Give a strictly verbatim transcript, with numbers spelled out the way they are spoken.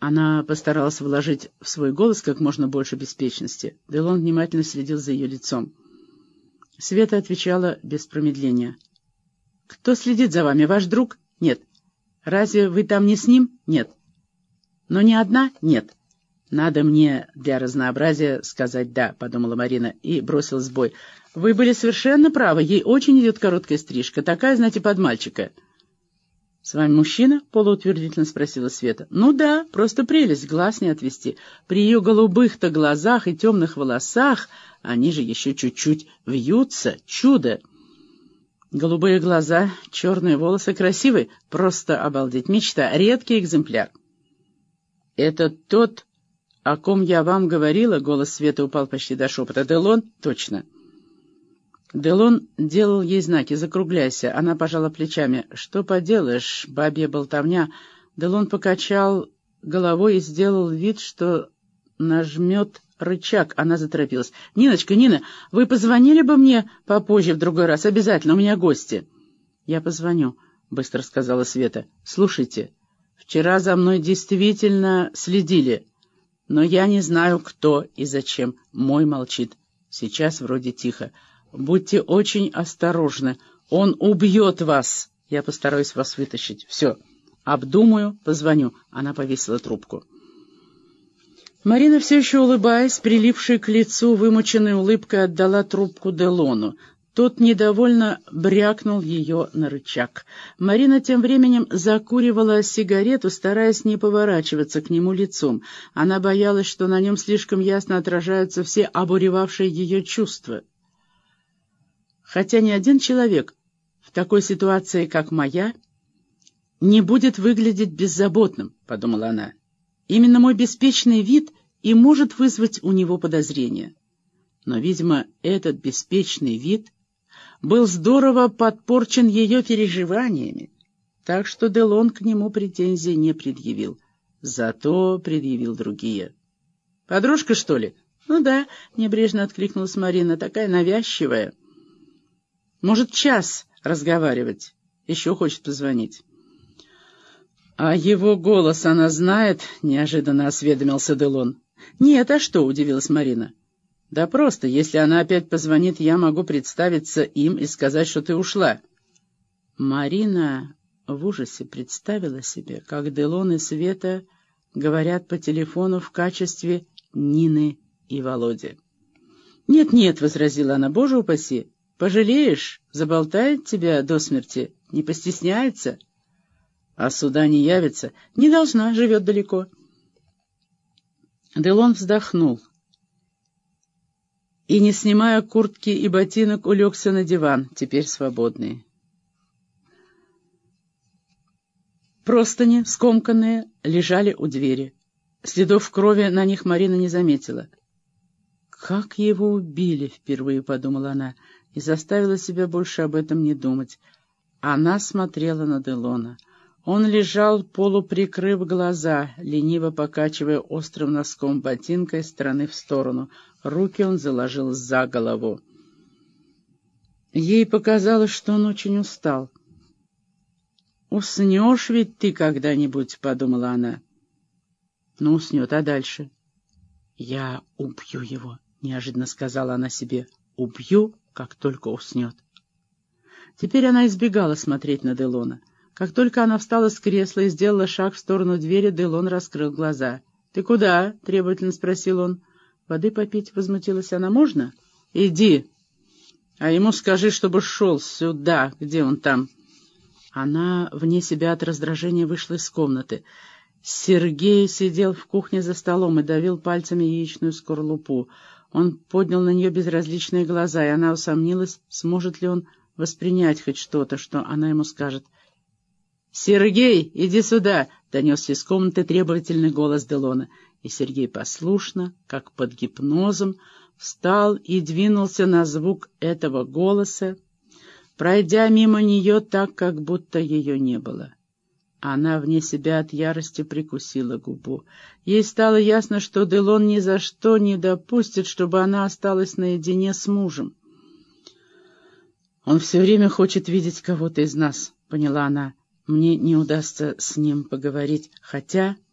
Она постаралась вложить в свой голос как можно больше беспечности. Делон внимательно следил за ее лицом. Света отвечала без промедления. «Кто следит за вами? Ваш друг? Нет. Разве вы там не с ним? Нет. Но не одна? Нет. Надо мне для разнообразия сказать «да», — подумала Марина и бросилась в бой. «Вы были совершенно правы. Ей очень идет короткая стрижка. Такая, знаете, под мальчика». «С вами мужчина?» — полуутвердительно спросила Света. «Ну да, просто прелесть, глаз не отвести. При ее голубых-то глазах и темных волосах, они же еще чуть-чуть вьются. Чудо!» Голубые глаза, черные волосы, красивый, просто обалдеть. Мечта, редкий экземпляр. «Это тот, о ком я вам говорила?» — голос Светы упал почти до шепота. «Делон?» «Точно». Делон делал ей знаки «закругляйся». Она пожала плечами. «Что поделаешь, бабья болтовня». Делон покачал головой и сделал вид, что нажмет рычаг. Она заторопилась. «Ниночка, Нина, вы позвонили бы мне попозже в другой раз? Обязательно, у меня гости». «Я позвоню», — быстро сказала Света. «Слушайте, вчера за мной действительно следили, но я не знаю, кто и зачем. Мой молчит. Сейчас вроде тихо. Будьте очень осторожны. Он убьет вас. Я постараюсь вас вытащить. Все. Обдумаю, позвоню». Она повесила трубку. Марина, все еще улыбаясь, прилипшей к лицу вымученной улыбкой, отдала трубку Делону. Тот недовольно брякнул ее на рычаг. Марина тем временем закуривала сигарету, стараясь не поворачиваться к нему лицом. Она боялась, что на нем слишком ясно отражаются все обуревавшие ее чувства. Хотя ни один человек в такой ситуации, как моя, не будет выглядеть беззаботным, — подумала она. Именно мой беспечный вид и может вызвать у него подозрения. Но, видимо, этот беспечный вид был здорово подпорчен ее переживаниями, так что Делон к нему претензий не предъявил. Зато предъявил другие. «Подружка, что ли?» «Ну да», — небрежно откликнулась Марина, — «такая навязчивая. Может, час разговаривать. Еще хочет позвонить». «А его голос она знает?» — неожиданно осведомился Делон. «Нет, а что?» — удивилась Марина. «Да просто, если она опять позвонит, я могу представиться им и сказать, что ты ушла». Марина в ужасе представила себе, как Делон и Света говорят по телефону в качестве Нины и Володи. «Нет-нет», — возразила она, — «боже упаси, пожалеешь, заболтает тебя до смерти, не постесняется». «А сюда не явится?» «Не должна, живет далеко». Делон вздохнул и, не снимая куртки и ботинок, улегся на диван, теперь свободный. Простыни, скомканные, лежали у двери. Следов крови на них Марина не заметила. «Как его убили?» — впервые подумала она и заставила себя больше об этом не думать. Она смотрела на Делона. Он лежал, полуприкрыв глаза, лениво покачивая острым носком ботинка из стороны в сторону. Руки он заложил за голову. Ей показалось, что он очень устал. «Уснешь ведь ты когда-нибудь», — подумала она. «Ну, уснет, а дальше?» «Я убью его», — неожиданно сказала она себе. «Убью, как только уснет». Теперь она избегала смотреть на Делона. Как только она встала с кресла и сделала шаг в сторону двери, Делон раскрыл глаза. «Ты куда?» — требовательно спросил он. «Воды попить?» — возмутилась она. «Можно?» «Иди. А ему скажи, чтобы шел сюда. Где он там?» Она вне себя от раздражения вышла из комнаты. Сергей сидел в кухне за столом и давил пальцами яичную скорлупу. Он поднял на нее безразличные глаза, и она усомнилась, сможет ли он воспринять хоть что-то, что она ему скажет. «Сергей, иди сюда!» — донесся из комнаты требовательный голос Делона. И Сергей послушно, как под гипнозом, встал и двинулся на звук этого голоса, пройдя мимо нее так, как будто ее не было. Она вне себя от ярости прикусила губу. Ей стало ясно, что Делон ни за что не допустит, чтобы она осталась наедине с мужем. «Он все время хочет видеть кого-то из нас», — поняла она. «Мне не удастся с ним поговорить, хотя